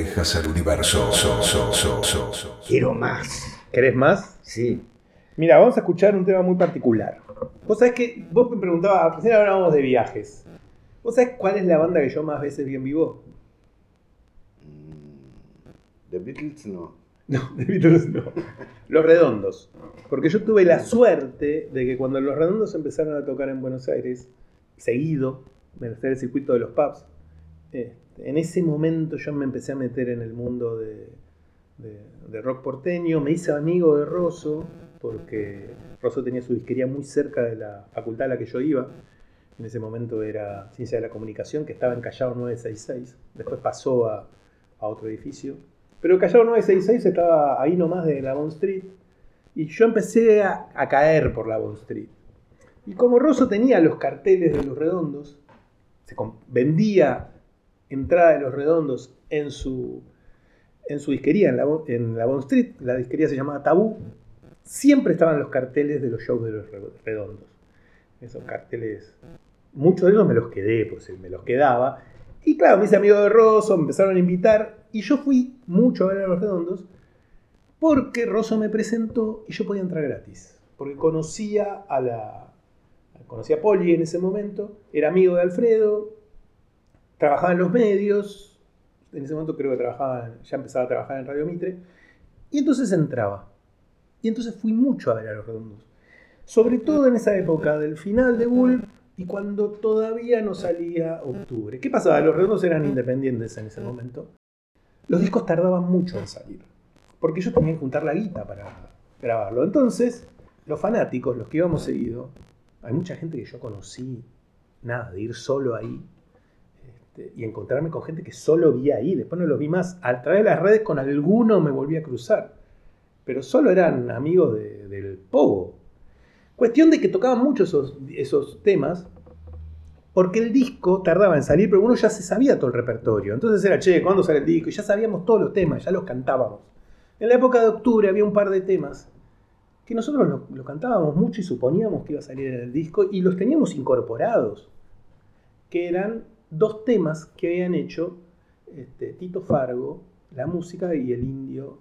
orejas al universo. Quiero más. ¿Querés más? Sí. Mira, vamos a escuchar un tema muy particular. Vos sabés que vos me preguntabas, recién hablábamos de viajes. ¿Vos sabés cuál es la banda que yo más veces vi en vivo? The Beatles no. No, The Beatles no. Los Redondos. Porque yo tuve la suerte de que cuando Los Redondos empezaron a tocar en Buenos Aires, seguido, en el circuito de los pubs, en ese momento yo me empecé a meter en el mundo de rock porteño. Me hice amigo de Rosso, porque Rosso tenía su disquería muy cerca de la facultad a la que yo iba. En ese momento era Ciencia de la Comunicación, que estaba en Callao 966. Después pasó a otro edificio. Pero Callao 966 estaba ahí nomás de la Bond Street. Y yo empecé a caer por la Bond Street. Y como Rosso tenía los carteles de Los Redondos, vendía entrada de Los Redondos en su disquería en la Bond Street. La disquería se llamaba Tabú. Siempre estaban los carteles de los shows de Los Redondos. Esos carteles, muchos de ellos me los quedé, pues me los quedaba. Y claro, me hice amigo de Rosso, me empezaron a invitar. Y yo fui mucho a ver a Los Redondos porque Rosso me presentó y yo podía entrar gratis. Porque conocía a Poli en ese momento, era amigo de Alfredo, trabajaba en los medios. En ese momento creo que ya empezaba a trabajar en Radio Mitre. Y entonces entraba. Y entonces fui mucho a ver a Los Redondos. Sobre todo en esa época del final de Bull y cuando todavía no salía Octubre. ¿Qué pasaba? Los Redondos eran independientes en ese momento. Los discos tardaban mucho en salir, porque ellos tenían que juntar la guita para grabarlo. Entonces, los fanáticos, los que íbamos seguido, hay mucha gente que yo conocí, de ir solo ahí, y encontrarme con gente que solo vi ahí. Después no los vi más. A través de las redes con alguno me volví a cruzar, pero solo eran amigos del Pogo. Cuestión de que tocaban mucho esos temas, porque el disco tardaba en salir, pero uno ya se sabía todo el repertorio. Entonces era, ¿cuándo sale el disco? Y ya sabíamos todos los temas, ya los cantábamos. En la época de Octubre había un par de temas que nosotros lo cantábamos mucho y suponíamos que iba a salir en el disco, y los teníamos incorporados, que eran 2 temas que habían hecho Tito Fargo, la música, y el Indio,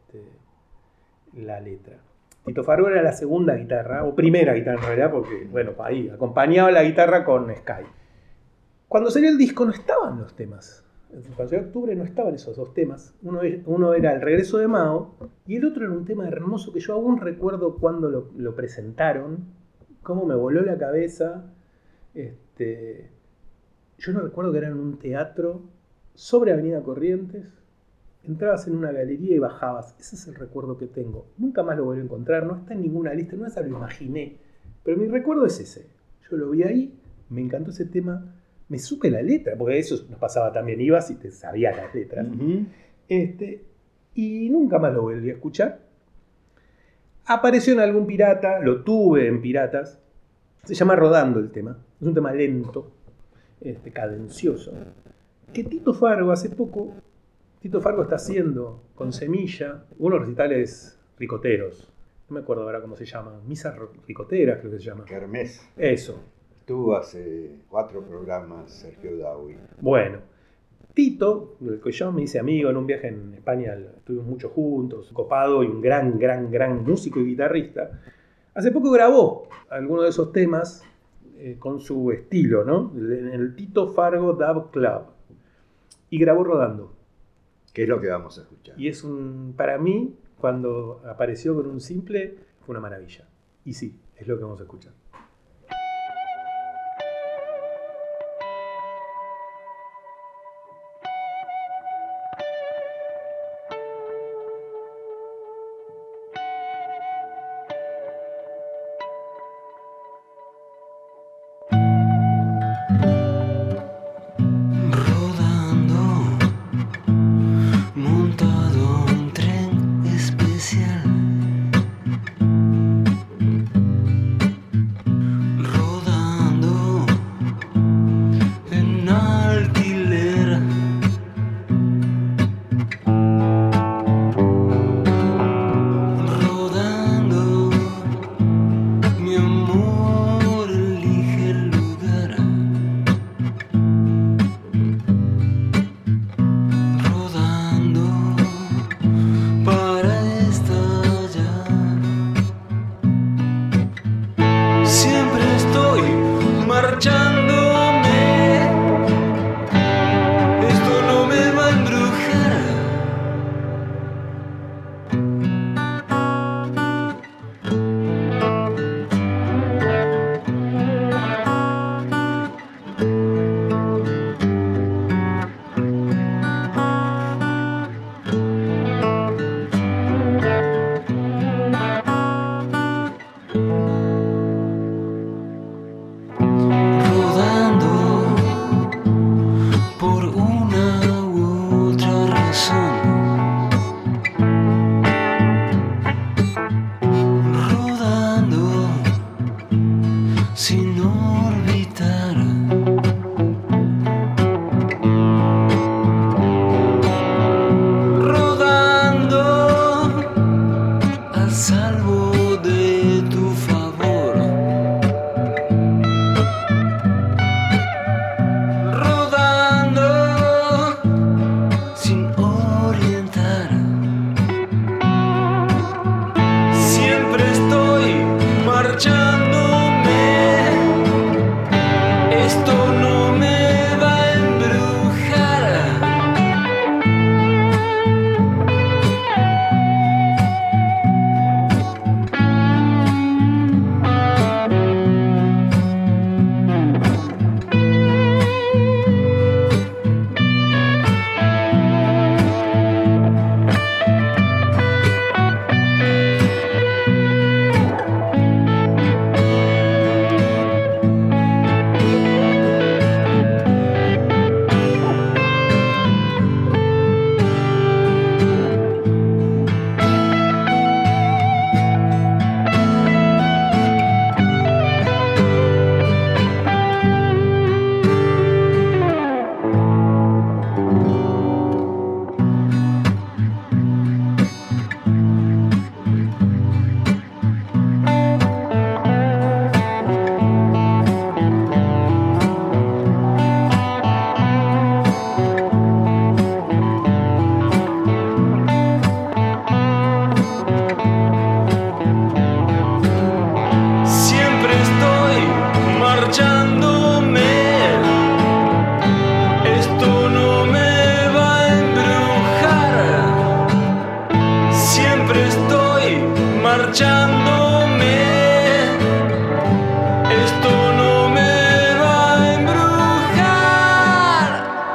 la letra. Tito Fargo era la segunda guitarra, o primera guitarra en realidad, porque, bueno, ahí acompañaba la guitarra con Sky. Cuando salió el disco no estaban los temas. Cuando salió Octubre no estaban esos 2 temas. Uno era El Regreso de Mao, y el otro era un tema hermoso que yo aún recuerdo cuando lo presentaron, cómo me voló la cabeza. Yo no recuerdo que era en un teatro sobre Avenida Corrientes. Entrabas en una galería y bajabas. Ese es el recuerdo que tengo. Nunca más lo volví a encontrar. No está en ninguna lista. No se lo imaginé. Pero mi recuerdo es ese. Yo lo vi ahí. Me encantó ese tema. Me supe la letra. Porque eso nos pasaba también. Ibas y te sabías las letras. Uh-huh. Y nunca más lo volví a escuchar. Apareció en algún pirata. Lo tuve en piratas. Se llama Rodando el tema. Es un tema lento. Cadencioso. Que Tito Fargo hace poco... Tito Fargo está haciendo con Semilla unos recitales ricoteros. No me acuerdo ahora cómo se llama. Misas ricoteras, creo que se llama. Kermés. Eso. Estuvo hace 4 programas Sergio Dawi. Bueno, Tito, del que yo me hice amigo en un viaje en España, estuvimos mucho juntos, copado y un gran músico y guitarrista. Hace poco grabó algunos de esos temas con su estilo, ¿no? En el Tito Fargo Dub Club. Y grabó Rodando. ¿Qué es lo que vamos a escuchar? Y para mí, cuando apareció con un simple, fue una maravilla. Y sí, es lo que vamos a escuchar. corazón, rodando sin orbitar, rodando a salvo de tu favor, rodando sin orientar. Siempre estoy marchándome, esto no me va a embrujar. Siempre estoy marchándome, esto no me va a embrujar. Siempre estoy marchándome, esto no me va a embrujar.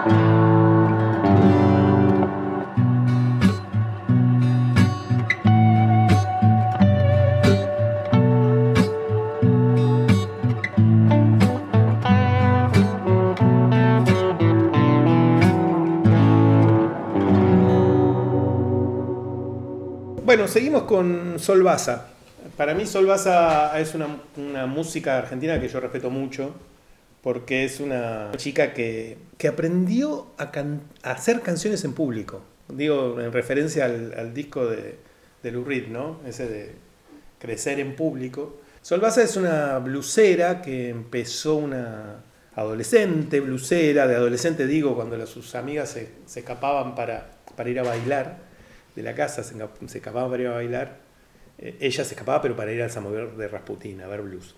Bueno, seguimos con Sol Baza. Para mí Sol Baza es una música argentina que yo respeto mucho, porque es una chica que aprendió a hacer canciones en público. Digo, en referencia al disco de Lou Reed, ¿no? Ese de crecer en público. Sol Baza es una blusera que empezó una adolescente blusera, de adolescente digo, cuando sus amigas se escapaban para ir a bailar de la casa, se escapaban para ir a bailar. Ella se escapaba, pero para ir al Samovar de Rasputin, a ver blues.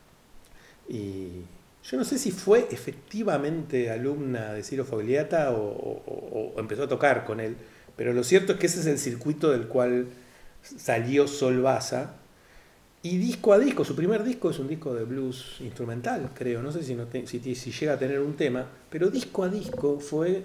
Y yo no sé si fue efectivamente alumna de Ciro Fogliata o empezó a tocar con él, pero lo cierto es que ese es el circuito del cual salió Sol Baza. Y disco a disco, su primer disco es un disco de blues instrumental, creo. No sé si llega a tener un tema, pero disco a disco fue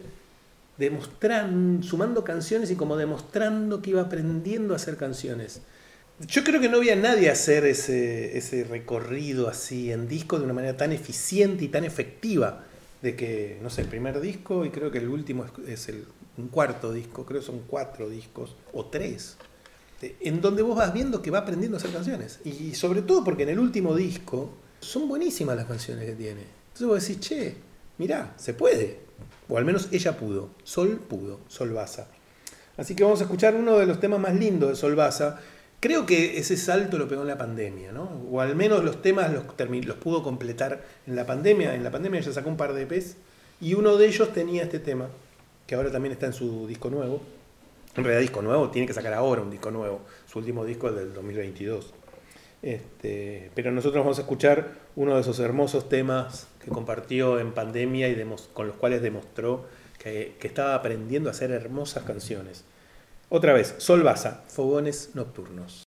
sumando canciones y como demostrando que iba aprendiendo a hacer canciones. Yo creo que no había nadie hacer ese recorrido así en disco de una manera tan eficiente y tan efectiva. De que, no sé, el primer disco y creo que el último es un cuarto disco, creo que son 4 discos o 3, en donde vos vas viendo que va aprendiendo a hacer canciones. Y sobre todo porque en el último disco son buenísimas las canciones que tiene. Entonces vos decís, che, mirá, se puede. O al menos ella pudo. Sol Baza. Así que vamos a escuchar uno de los temas más lindos de Sol Baza. Creo que ese salto lo pegó en la pandemia, ¿no? O al menos los temas los pudo completar en la pandemia. En la pandemia ella sacó un par de EPs y uno de ellos tenía este tema, que ahora también está en su disco nuevo. En realidad disco nuevo, tiene que sacar ahora un disco nuevo. Su último disco es del 2022. Pero nosotros vamos a escuchar uno de esos hermosos temas que compartió en pandemia y con los cuales demostró que estaba aprendiendo a hacer hermosas canciones. Otra vez, Sol Baza, Fogones Nocturnos.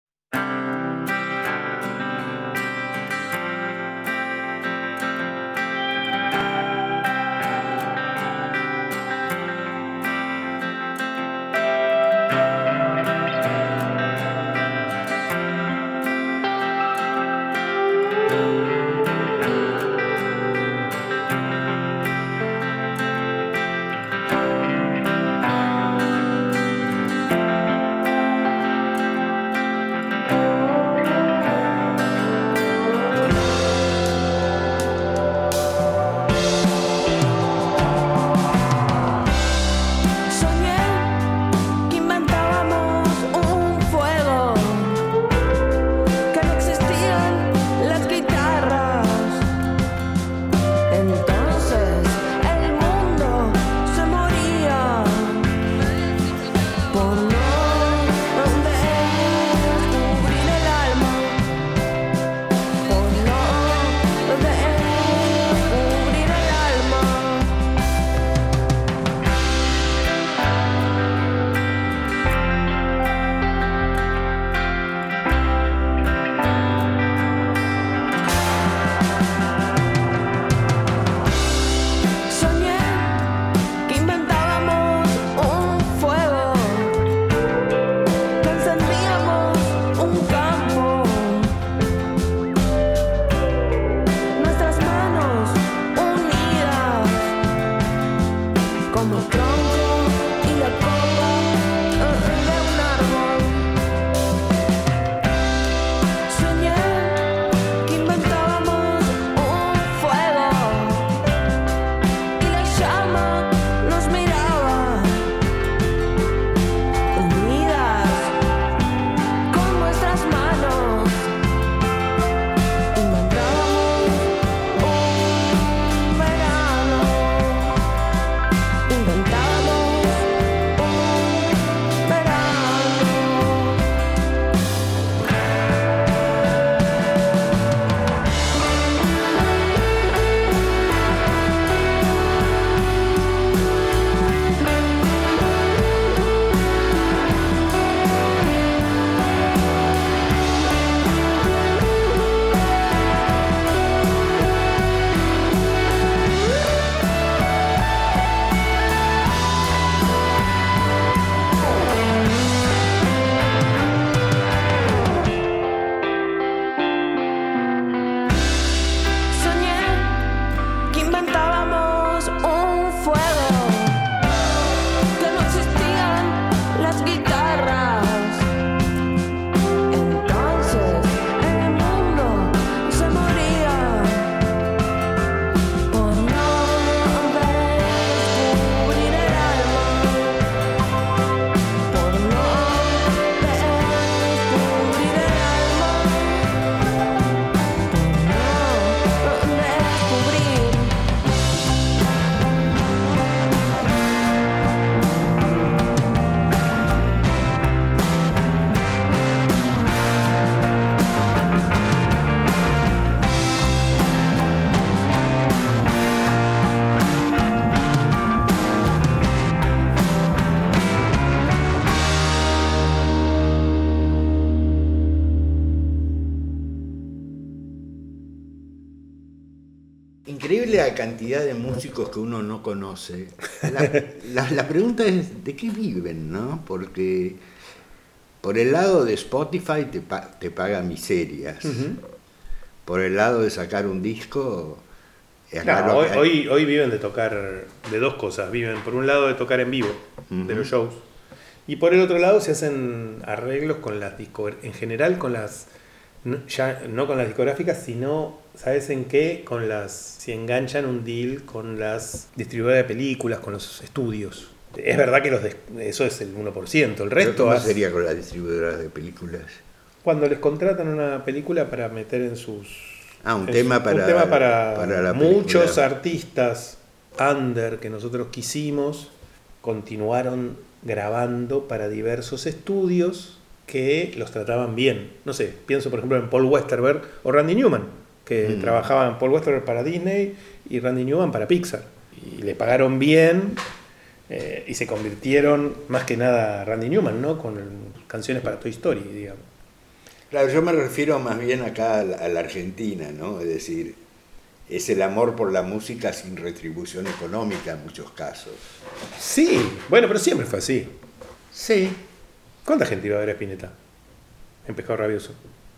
increíble la cantidad de músicos que uno no conoce. La pregunta es, ¿de qué viven, no? Porque por el lado de Spotify te paga miserias. Uh-huh. Por el lado de sacar un disco... No, hoy viven de tocar de dos cosas. Viven por un lado de tocar en vivo, Uh-huh. de los shows. Y por el otro lado se hacen arreglos con las discográficas. En general con las... Ya no con las discográficas, sino, ¿sabes en qué? Con las... Si enganchan un deal con las distribuidoras de películas, con los estudios. Es verdad que eso es el 1%. El resto... ¿Cómo sería con las distribuidoras de películas? Cuando les contratan una película para meter en sus... Un tema para la muchos película. artistas under que nosotros quisimos continuaron grabando para diversos estudios que los trataban bien. No sé, pienso por ejemplo en Paul Westerberg o Randy Newman, que trabajaban Paul Westerberg para Disney y Randy Newman para Pixar. Y le pagaron bien y se convirtieron, más que nada, Randy Newman, ¿no? Con canciones para Toy Story, digamos. Claro, yo me refiero más bien acá a la Argentina, ¿no? Es decir, es el amor por la música sin retribución económica en muchos casos. Sí, bueno, pero siempre fue así. Sí. ¿Cuánta gente iba a ver a Spinetta en Pescado Rabioso?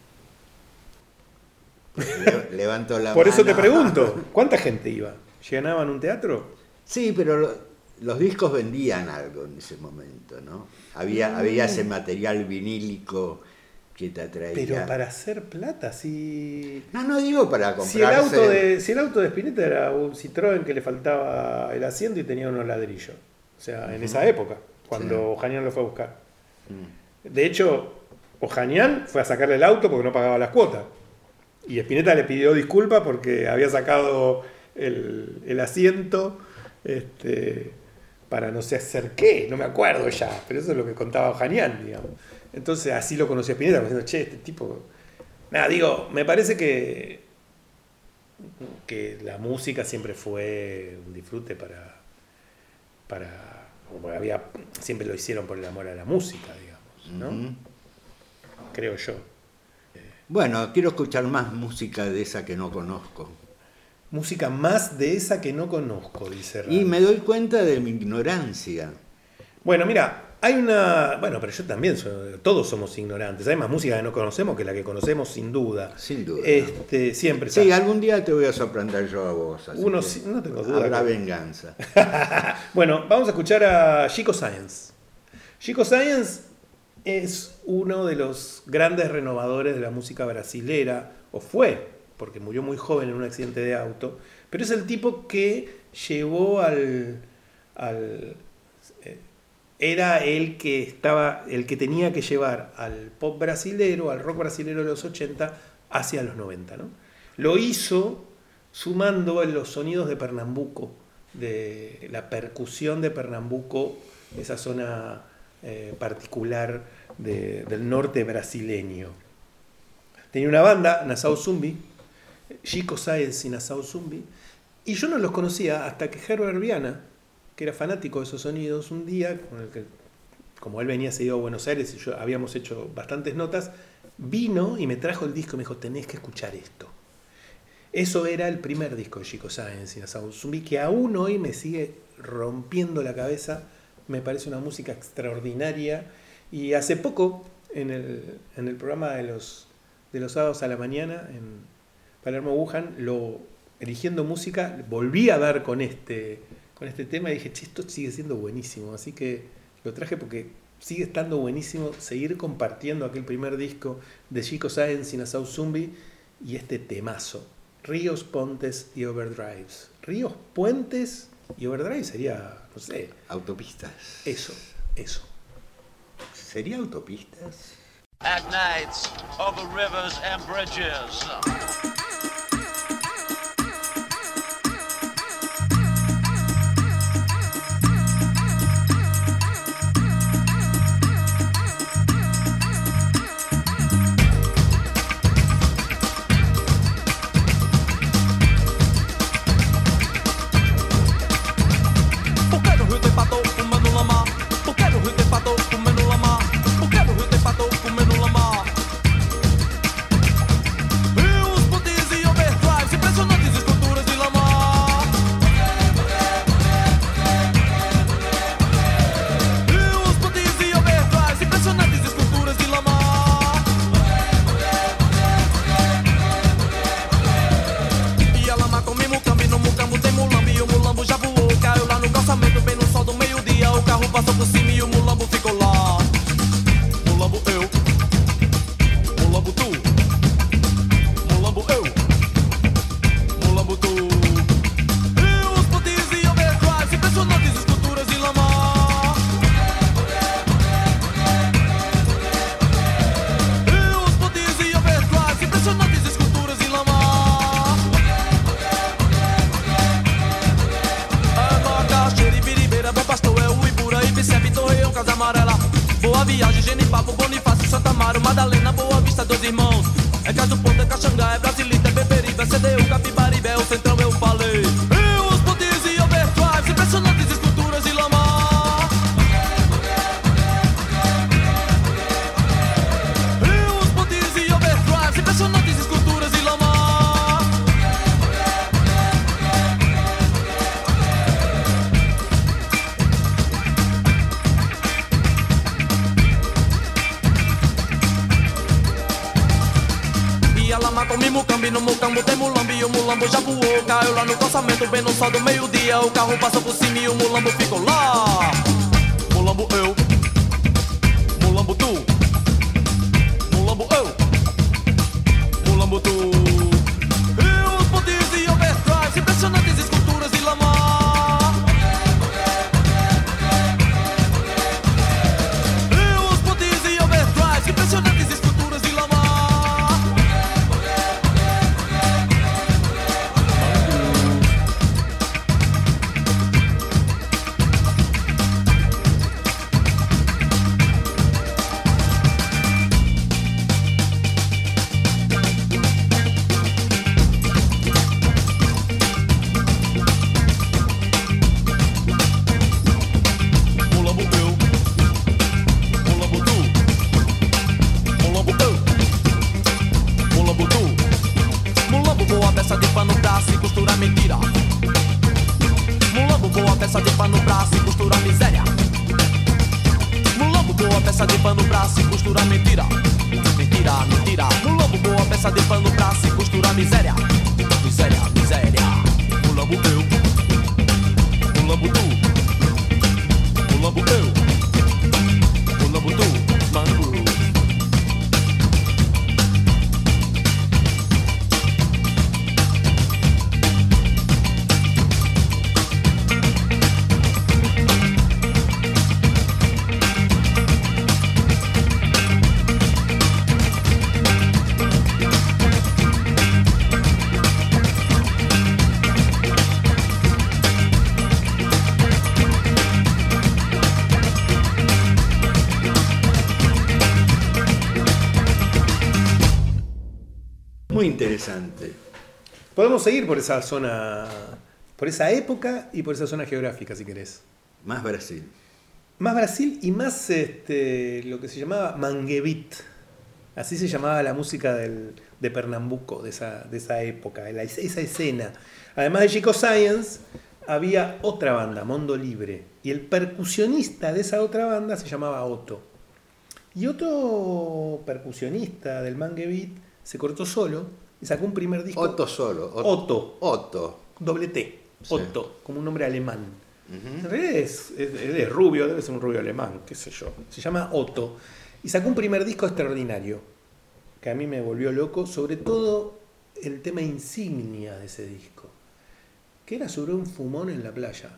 Levanto la Por mano. eso te pregunto, ¿cuánta gente iba? ¿Llenaban un teatro? Sí, pero los discos vendían algo en ese momento, ¿no? Había ese material vinílico que te atraía. Pero para hacer plata, si... No digo para comprarse... Si el auto de Spinetta era un Citroën que le faltaba el asiento y tenía unos ladrillos. O sea, en esa época, cuando Ojanian lo fue a buscar. De hecho, Ojanian fue a sacarle el auto porque no pagaba las cuotas. Y Spinetta le pidió disculpas porque había sacado el asiento para no sé hacer qué, no me acuerdo ya, pero eso es lo que contaba Ojanian, digamos. Entonces así lo conocí a Spinetta, diciendo, che, este tipo... Nada, digo, me parece que la música siempre fue un disfrute para como siempre lo hicieron por el amor a la música, digamos, ¿no? Creo yo. Bueno, quiero escuchar más música de esa que no conozco. Música más de esa que no conozco, dice Rami. Y me doy cuenta de mi ignorancia. Bueno, mira, hay una... Bueno, pero yo también, todos somos ignorantes. Hay más música que no conocemos que la que conocemos, sin duda. Sin duda. Siempre. Sí, algún día te voy a sorprender yo a vos. Así No tengo duda. Habrá venganza. Bueno, vamos a escuchar a Chico Science. Chico Science es uno de los grandes renovadores de la música brasilera, o fue, porque murió muy joven en un accidente de auto, pero es el tipo que llevó era el que tenía que llevar al pop brasilero, al rock brasilero de los 80 hacia los 90, ¿no? Lo hizo sumando los sonidos de Pernambuco, de la percusión de Pernambuco, esa zona particular del norte brasileño. Tenía una banda, Nassau Zumbi, Chico Science y Nassau Zumbi, y yo no los conocía hasta que Herbert Viana, que era fanático de esos sonidos, un día, como él venía seguido a Buenos Aires y yo habíamos hecho bastantes notas, vino y me trajo el disco y me dijo, tenés que escuchar esto. Eso era el primer disco de Chico Science y Nassau Zumbi, que aún hoy me sigue rompiendo la cabeza, me parece una música extraordinaria. Y hace poco, en el programa de los sábados a la mañana, en Palermo Wuhan, eligiendo música, volví a dar con este tema y dije, che, esto sigue siendo buenísimo. Así que lo traje porque sigue estando buenísimo seguir compartiendo aquel primer disco de Chico Science y Nassau Zumbi y este temazo. Ríos, Pontes y Overdrives. Ríos, puentes y overdrives sería, no sé. Autopistas. Eso. ¿Sería autopistas? At nights, over rivers and bridges. Porque no rio tem pato comendo lama? Porque no rio tem pato comendo lama? Porque no rio tem pato comendo lama? Rios, pontes e overdrives, impressionantes esculturas de lama. mulambo ficou lá. Mulambo eu, mulambo tu, mulambo eu, mulambo tu. E os potis e overdrives, impressionantes esculturas em lama. E os potis e overdrives, impressionantes esculturas em lama. Bom pastor é o Ibura, Ibicep, Torreão, Casa Amarela. Boa Viagem, Genipapo, Bonifácio, Santa Amaro, Madalena, Boa Vista, Dois Irmãos. É Caso Ponto, é Caxangá, é Brasilita, é Beberibe, é CDU, Capibaribe, é o Centrão, eu falei. E os potis e overdrives, impressionantes esculturas de lama. E os potis e overdrives, impressionantes esculturas de lama. Comi mucambi no mucambo, tem mulambi e o mulambo já voou. Caiu lá no calçamento, bem no sol do meio-dia. O carro passou por cima e o mulambo ficou lá. Mulambo eu, mulambo tu, mulambo eu, mulambo tu. E os potis e overdrives, impressionantes esculturas de lama. E os potis e overdrives, impressionantes esculturas de lama. Muy interesante. Podemos seguir por esa zona, por esa época y por esa zona geográfica, si querés. Más Brasil. Más Brasil y más lo que se llamaba manguebit. Así se llamaba la música de Pernambuco, de esa época, esa escena. Además de Chico Science, había otra banda, Mondo Libre. Y el percusionista de esa otra banda se llamaba Otto. Y otro percusionista del manguebit se cortó solo y sacó un primer disco. Otto solo. Otto. Doble T. Sí. Otto, como un nombre alemán. Uh-huh. En realidad él es rubio, debe ser un rubio alemán, qué sé yo. Se llama Otto. Y sacó un primer disco extraordinario, que a mí me volvió loco, sobre todo el tema insignia de ese disco, que era sobre un fumón en la playa.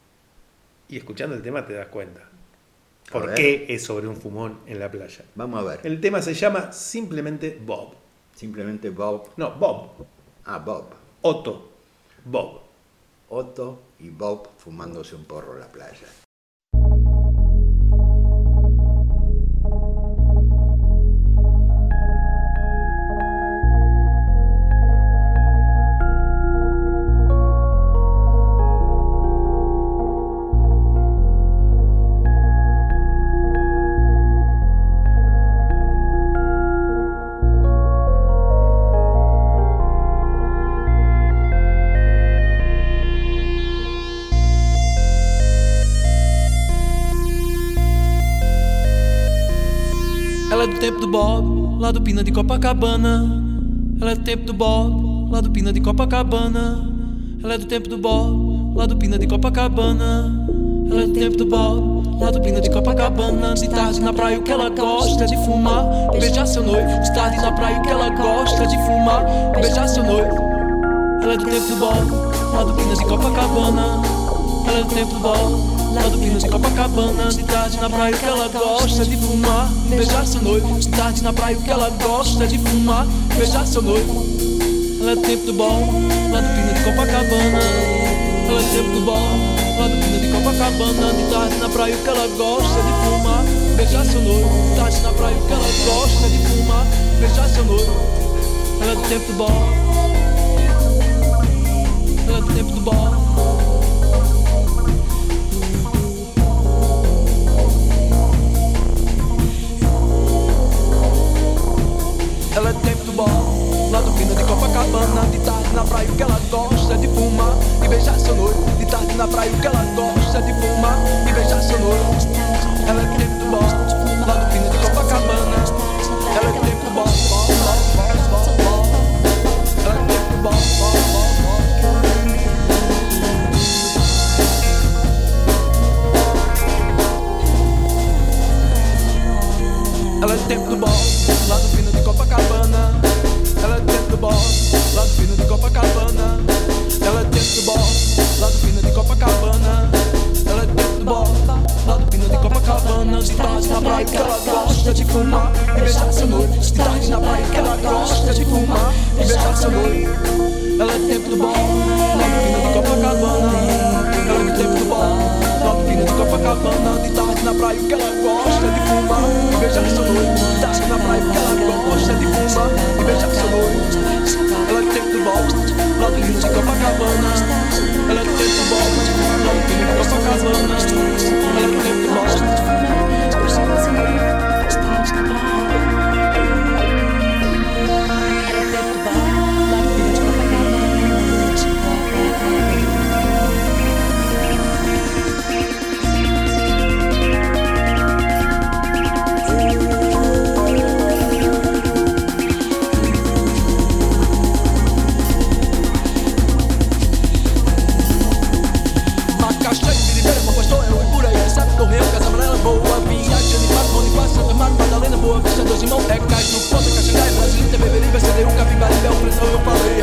Y escuchando el tema te das cuenta. ¿Por qué es sobre un fumón en la playa? Vamos a ver. El tema se llama simplemente Bob. Simplemente Bob. No, Bob. Ah, Bob. Otto. Bob. Otto y Bob fumándose un porro en la playa. Ela é do tempo do Bob, lá do Pina de Copacabana. Ela é do tempo do Bob, lá do Pina de Copacabana. Ela é do tempo do Bob, lá do Pina de Copacabana. Ela é do tempo do Bob, lá do Pina de Copacabana. De tarde na praia o que ela gosta de fumar, beijar seu noivo. De tarde na praia o que ela gosta de fumar, beijar seu noivo. Ela é do tempo do bolo, lá do Pina de Copacabana. Ela é do tempo do bolo, lá do Pina de Copacabana. De tarde na praia o que ela gosta de fumar, beijar seu noivo. De tarde na praia o que ela gosta de fumar, beijar seu noivo. Ela é do tempo do bolo, lá do Pina de Copacabana. Ela é do tempo do bolo, lá do Pina de Copacabana. De tarde na praia o que ela gosta de fumar, beijar seu noivo. De tarde na praia o que ela gosta de fumar, beijar seu noivo. Ela é do tempo do bolo, ela é do tempo do bolo. Ela é do tempo do bolo, lá do Pina de Copacabana. De tarde na praia o que ela gosta de fumar e beijar seu noivo. De tarde na praia o que ela gosta de fumar e beijar seu noivo. Ela é do tempo do bolo, lá do Pina de Copacabana. Ela é do tempo do bolo, ela é do tempo do bolo. Ela é do tempo do bolo, lá do Pina de Copacabana. Ela é do tempo do bolo, lá do Pina de Copacabana. Ela é do tempo do bolo, lá do Pina de Copacabana. Ela é do tempo do bolo, lá do Pina de Copacabana. De tarde na praia que ela gosta de fumar e beijar seu noivo. De tarde na praia que ela gosta de fumar e beijar seu noivo. Ela é do tempo do bolo, lá do Pina de Copacabana. Ela é do tempo do bolo, lá do Pina de Copacabana. De tarde na praia que ela gosta de fumar e beijar seu noivo. De tarde na praia que ela gosta de fumar e beijar seu noivo. Ela é do tempo do bolo, lá do Pina de Copacabana. Ela é do tempo do bolo, lá do Pina de Copacabana. Ela é do tempo do bolo. Correu, Casa Amarela, Boa Viagem, Animado, Bonifácio, Santa Marta, Madalena, Boa Vista, Dois Irmãos, é Cais do Ponta, Caxangá, Brasileira, Beberibe, CDU, Capibari, Belfredão, eu falei,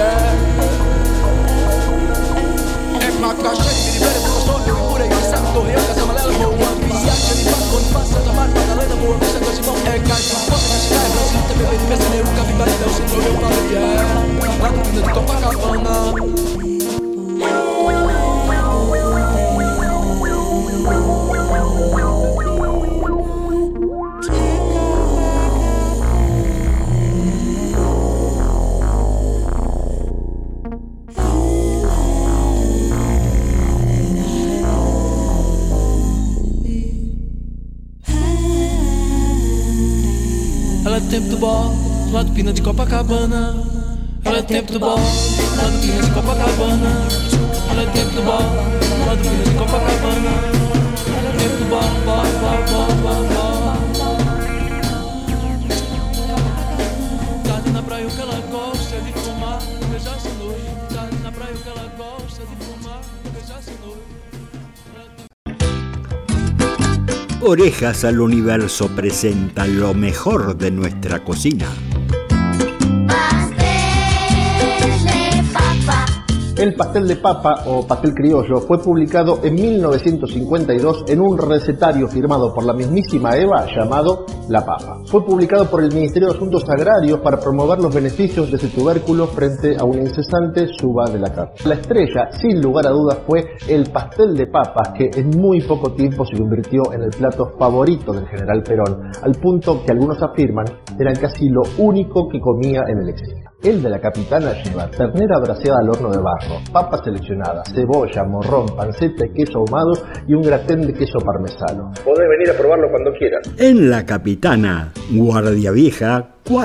é Macaxeira, Biribeira, Boston, eu Ibura, Ibiçaba, Correu, Casa Amarela, Boa Viagem, Animado, Bonifácio, Santa Marta, Madalena, Boa Vista, Dois Irmãos, é Cais do Ponta, Caxangá, Brasileira, Beberibe, CDU, Capibari, Belfredão, eu falei, lá do Pina de Copacabana. Ela é do tempo do bolo, lá do Pina de Copacabana. Ela é do tempo do bolo, lá do Pina de Copacabana. Ela é do tempo do bolo, lá do Pina de Copacabana. Ela é do tempo do bolo, bolo. Tarde na praia o que ela gosta de fumar, beijar seu noivo. Tarde na praia o que ela gosta de fumar, beijar seu noivo. Orejas al Universo presenta lo mejor de nuestra cocina. El pastel de papa o pastel criollo fue publicado en 1952 en un recetario firmado por la mismísima Eva llamado La Papa. Fue publicado por el Ministerio de Asuntos Agrarios para promover los beneficios de ese tubérculo frente a una incesante suba de la carne. La estrella, sin lugar a dudas, fue el pastel de papas, que en muy poco tiempo se convirtió en el plato favorito del general Perón, al punto que algunos afirman era casi lo único que comía en el exilio. El de la capitana lleva ternera braseada al horno de barro, papas seleccionadas, cebolla, morrón, panceta y queso ahumado y un gratén de queso parmesano. Podés venir a probarlo cuando quieras. En la capitana, Guardia Vieja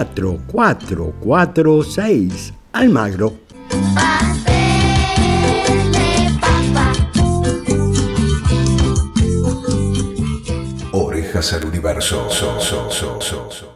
4446, Almagro. Orejas al Universo.